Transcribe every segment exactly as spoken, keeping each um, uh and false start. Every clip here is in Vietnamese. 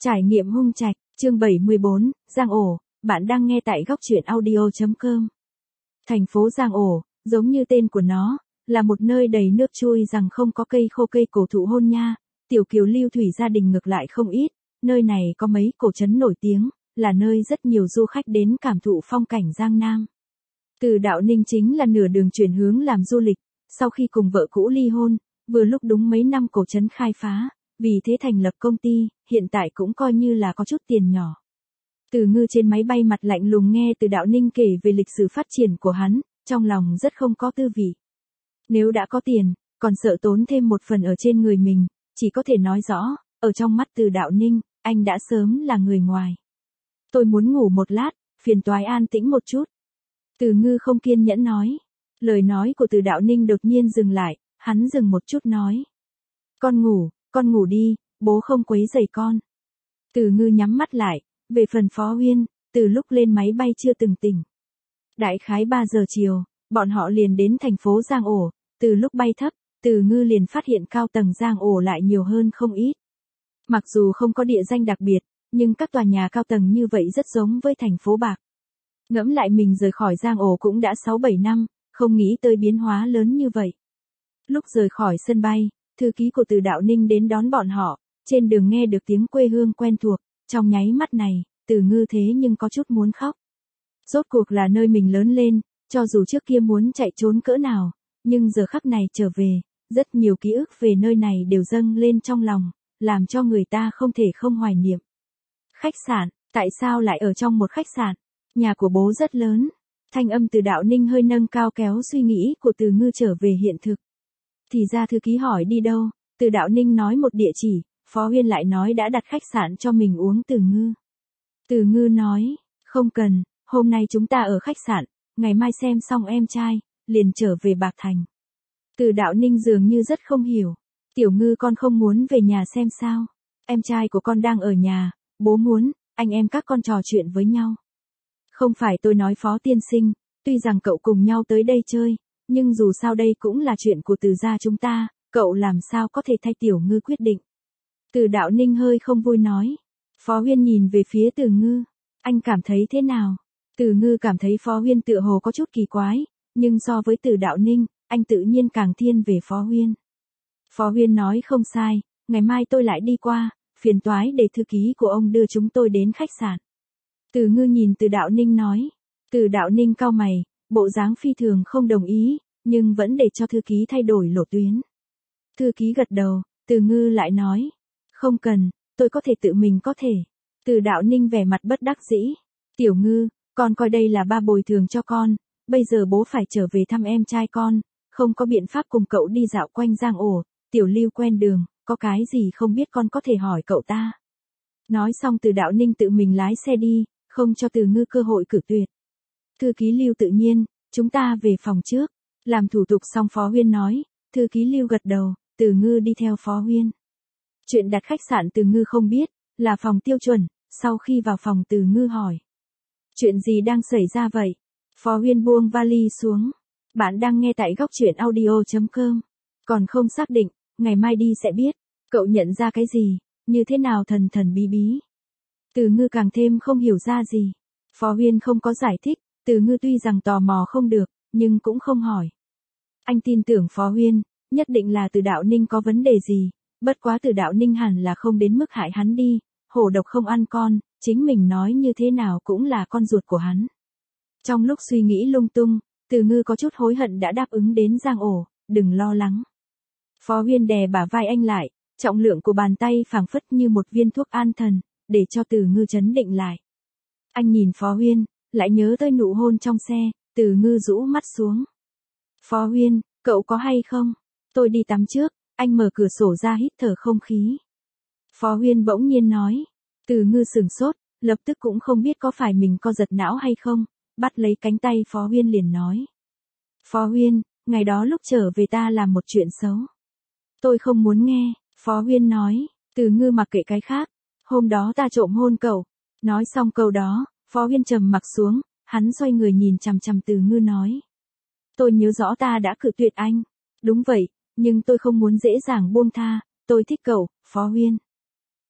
Trải nghiệm hung trạch, chương bảy mươi bốn, Giang Ổ, bạn đang nghe tại góc truyện audio chấm com. Thành phố Giang Ổ, giống như tên của nó, là một nơi đầy nước trôi rằng không có cây khô cây cổ thụ hôn nha, tiểu kiều lưu thủy gia đình ngược lại không ít, nơi này có mấy cổ trấn nổi tiếng, là nơi rất nhiều du khách đến cảm thụ phong cảnh Giang Nam. Từ Đạo Ninh chính là nửa đường chuyển hướng làm du lịch, sau khi cùng vợ cũ ly hôn, vừa lúc đúng mấy năm cổ trấn khai phá, vì thế thành lập công ty, hiện tại cũng coi như là có chút tiền nhỏ. Từ Ngư trên máy bay mặt lạnh lùng nghe Từ Đạo Ninh kể về lịch sử phát triển của hắn, trong lòng rất không có tư vị. Nếu đã có tiền, còn sợ tốn thêm một phần ở trên người mình, chỉ có thể nói rõ, ở trong mắt Từ Đạo Ninh, anh đã sớm là người ngoài. Tôi muốn ngủ một lát, phiền toái an tĩnh một chút. Từ Ngư không kiên nhẫn nói. Lời nói của Từ Đạo Ninh đột nhiên dừng lại, hắn dừng một chút nói. Con ngủ, con ngủ đi, bố không quấy rầy con. Từ Ngư nhắm mắt lại, về phần Phó Huyên, từ lúc lên máy bay chưa từng tỉnh. Đại khái ba giờ chiều, bọn họ liền đến thành phố Giang Ổ, từ lúc bay thấp, Từ Ngư liền phát hiện cao tầng Giang Ổ lại nhiều hơn không ít. Mặc dù không có địa danh đặc biệt, nhưng các tòa nhà cao tầng như vậy rất giống với thành phố Bạc. Ngẫm lại mình rời khỏi Giang Ổ cũng đã sáu bảy năm, không nghĩ tới biến hóa lớn như vậy. Lúc rời khỏi sân bay, thư ký của Từ Đạo Ninh đến đón bọn họ, trên đường nghe được tiếng quê hương quen thuộc, trong nháy mắt này, Từ Ngư thế nhưng có chút muốn khóc. Rốt cuộc là nơi mình lớn lên, cho dù trước kia muốn chạy trốn cỡ nào, nhưng giờ khắc này trở về, rất nhiều ký ức về nơi này đều dâng lên trong lòng, làm cho người ta không thể không hoài niệm. Khách sạn, tại sao lại ở trong một khách sạn? Nhà của bố rất lớn. Thanh âm Từ Đạo Ninh hơi nâng cao kéo suy nghĩ của Từ Ngư trở về hiện thực. Thì ra thư ký hỏi đi đâu, Từ Đạo Ninh nói một địa chỉ, Phó Huyên lại nói đã đặt khách sạn cho mình uống Từ Ngư. Từ Ngư nói, không cần, hôm nay chúng ta ở khách sạn, ngày mai xem xong em trai, liền trở về Bạc Thành. Từ Đạo Ninh dường như rất không hiểu, Tiểu Ngư con không muốn về nhà xem sao, em trai của con đang ở nhà, bố muốn, anh em các con trò chuyện với nhau. Không phải tôi nói Phó tiên sinh, tuy rằng cậu cùng nhau tới đây chơi, nhưng dù sao đây cũng là chuyện của Từ gia chúng ta, cậu làm sao có thể thay Tiểu Ngư quyết định. Từ Đạo Ninh hơi không vui nói. Phó Huyên nhìn về phía Từ Ngư, anh cảm thấy thế nào? Từ Ngư cảm thấy Phó Huyên tựa hồ có chút kỳ quái, nhưng so với Từ Đạo Ninh, anh tự nhiên càng thiên về Phó Huyên. Phó Huyên nói không sai, ngày mai tôi lại đi qua, phiền toái để thư ký của ông đưa chúng tôi đến khách sạn. Từ Ngư nhìn Từ Đạo Ninh nói. Từ Đạo Ninh cau mày, bộ dáng phi thường không đồng ý, nhưng vẫn để cho thư ký thay đổi lộ tuyến. Thư ký gật đầu, Từ Ngư lại nói. Không cần, tôi có thể tự mình có thể. Từ Đạo Ninh vẻ mặt bất đắc dĩ. Tiểu Ngư, con coi đây là ba bồi thường cho con, bây giờ bố phải trở về thăm em trai con, không có biện pháp cùng cậu đi dạo quanh Giang Ổ, Tiểu Lưu quen đường, có cái gì không biết con có thể hỏi cậu ta. Nói xong Từ Đạo Ninh tự mình lái xe đi, không cho Từ Ngư cơ hội cử tuyệt. Thư ký Lưu tự nhiên, chúng ta về phòng trước. Làm thủ tục xong Phó Huyên nói, thư ký Lưu gật đầu, Từ Ngư đi theo Phó Huyên. Chuyện đặt khách sạn Từ Ngư không biết, là phòng tiêu chuẩn, sau khi vào phòng Từ Ngư hỏi. Chuyện gì đang xảy ra vậy? Phó Huyên buông vali xuống. Bạn đang nghe tại góc truyện audio chấm com. Còn không xác định, ngày mai đi sẽ biết. Cậu nhận ra cái gì, như thế nào thần thần bí bí. Từ Ngư càng thêm không hiểu ra gì. Phó Huyên không có giải thích, Từ Ngư tuy rằng tò mò không được, nhưng cũng không hỏi. Anh tin tưởng Phó Huyên, nhất định là Từ Đạo Ninh có vấn đề gì, bất quá Từ Đạo Ninh hẳn là không đến mức hại hắn đi, hổ độc không ăn con, chính mình nói như thế nào cũng là con ruột của hắn. Trong lúc suy nghĩ lung tung, Từ Ngư có chút hối hận đã đáp ứng đến Giang Ổ, đừng lo lắng. Phó Huyên đè bả vai anh lại, trọng lượng của bàn tay phảng phất như một viên thuốc an thần, để cho Từ Ngư trấn định lại. Anh nhìn Phó Huyên, lại nhớ tới nụ hôn trong xe, Từ Ngư rũ mắt xuống. Phó Huyên, cậu có hay không? Tôi đi tắm trước, anh mở cửa sổ ra hít thở không khí. Phó Huyên bỗng nhiên nói. Từ Ngư sửng sốt, lập tức cũng không biết có phải mình co giật não hay không, bắt lấy cánh tay Phó Huyên liền nói. Phó Huyên, ngày đó lúc trở về ta làm một chuyện xấu. Tôi không muốn nghe, Phó Huyên nói. Từ Ngư mặc kệ cái khác, hôm đó ta trộm hôn cậu. Nói xong câu đó, Phó Huyên trầm mặc xuống, hắn xoay người nhìn chằm chằm Từ Ngư nói. Tôi nhớ rõ ta đã cự tuyệt anh. Đúng vậy, nhưng tôi không muốn dễ dàng buông tha, tôi thích cậu, Phó Huyên.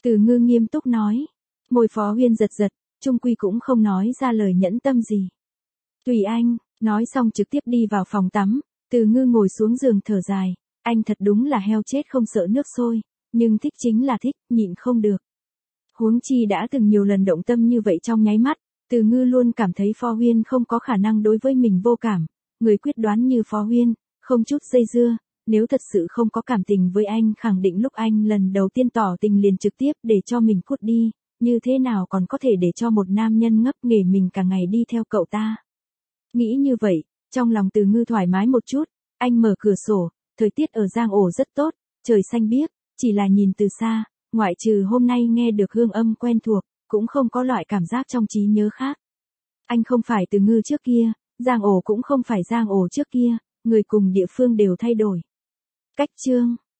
Từ Ngư nghiêm túc nói. Môi Phó Huyên giật giật, chung quy cũng không nói ra lời nhẫn tâm gì. Tùy anh, nói xong trực tiếp đi vào phòng tắm, Từ Ngư ngồi xuống giường thở dài, anh thật đúng là heo chết không sợ nước sôi, nhưng thích chính là thích, nhịn không được. Huống chi đã từng nhiều lần động tâm như vậy trong nháy mắt, Từ Ngư luôn cảm thấy Phó Huyên không có khả năng đối với mình vô cảm, người quyết đoán như Phó Huyên, không chút dây dưa, nếu thật sự không có cảm tình với anh khẳng định lúc anh lần đầu tiên tỏ tình liền trực tiếp để cho mình cút đi, như thế nào còn có thể để cho một nam nhân ngấp nghé mình cả ngày đi theo cậu ta. Nghĩ như vậy, trong lòng Từ Ngư thoải mái một chút, anh mở cửa sổ, thời tiết ở Giang Ổ rất tốt, trời xanh biếc, chỉ là nhìn từ xa, ngoại trừ hôm nay nghe được hương âm quen thuộc, cũng không có loại cảm giác trong trí nhớ khác. Anh không phải Từ Ngư trước kia, Giang Ổ cũng không phải Giang Ổ trước kia, người cùng địa phương đều thay đổi. Cách chương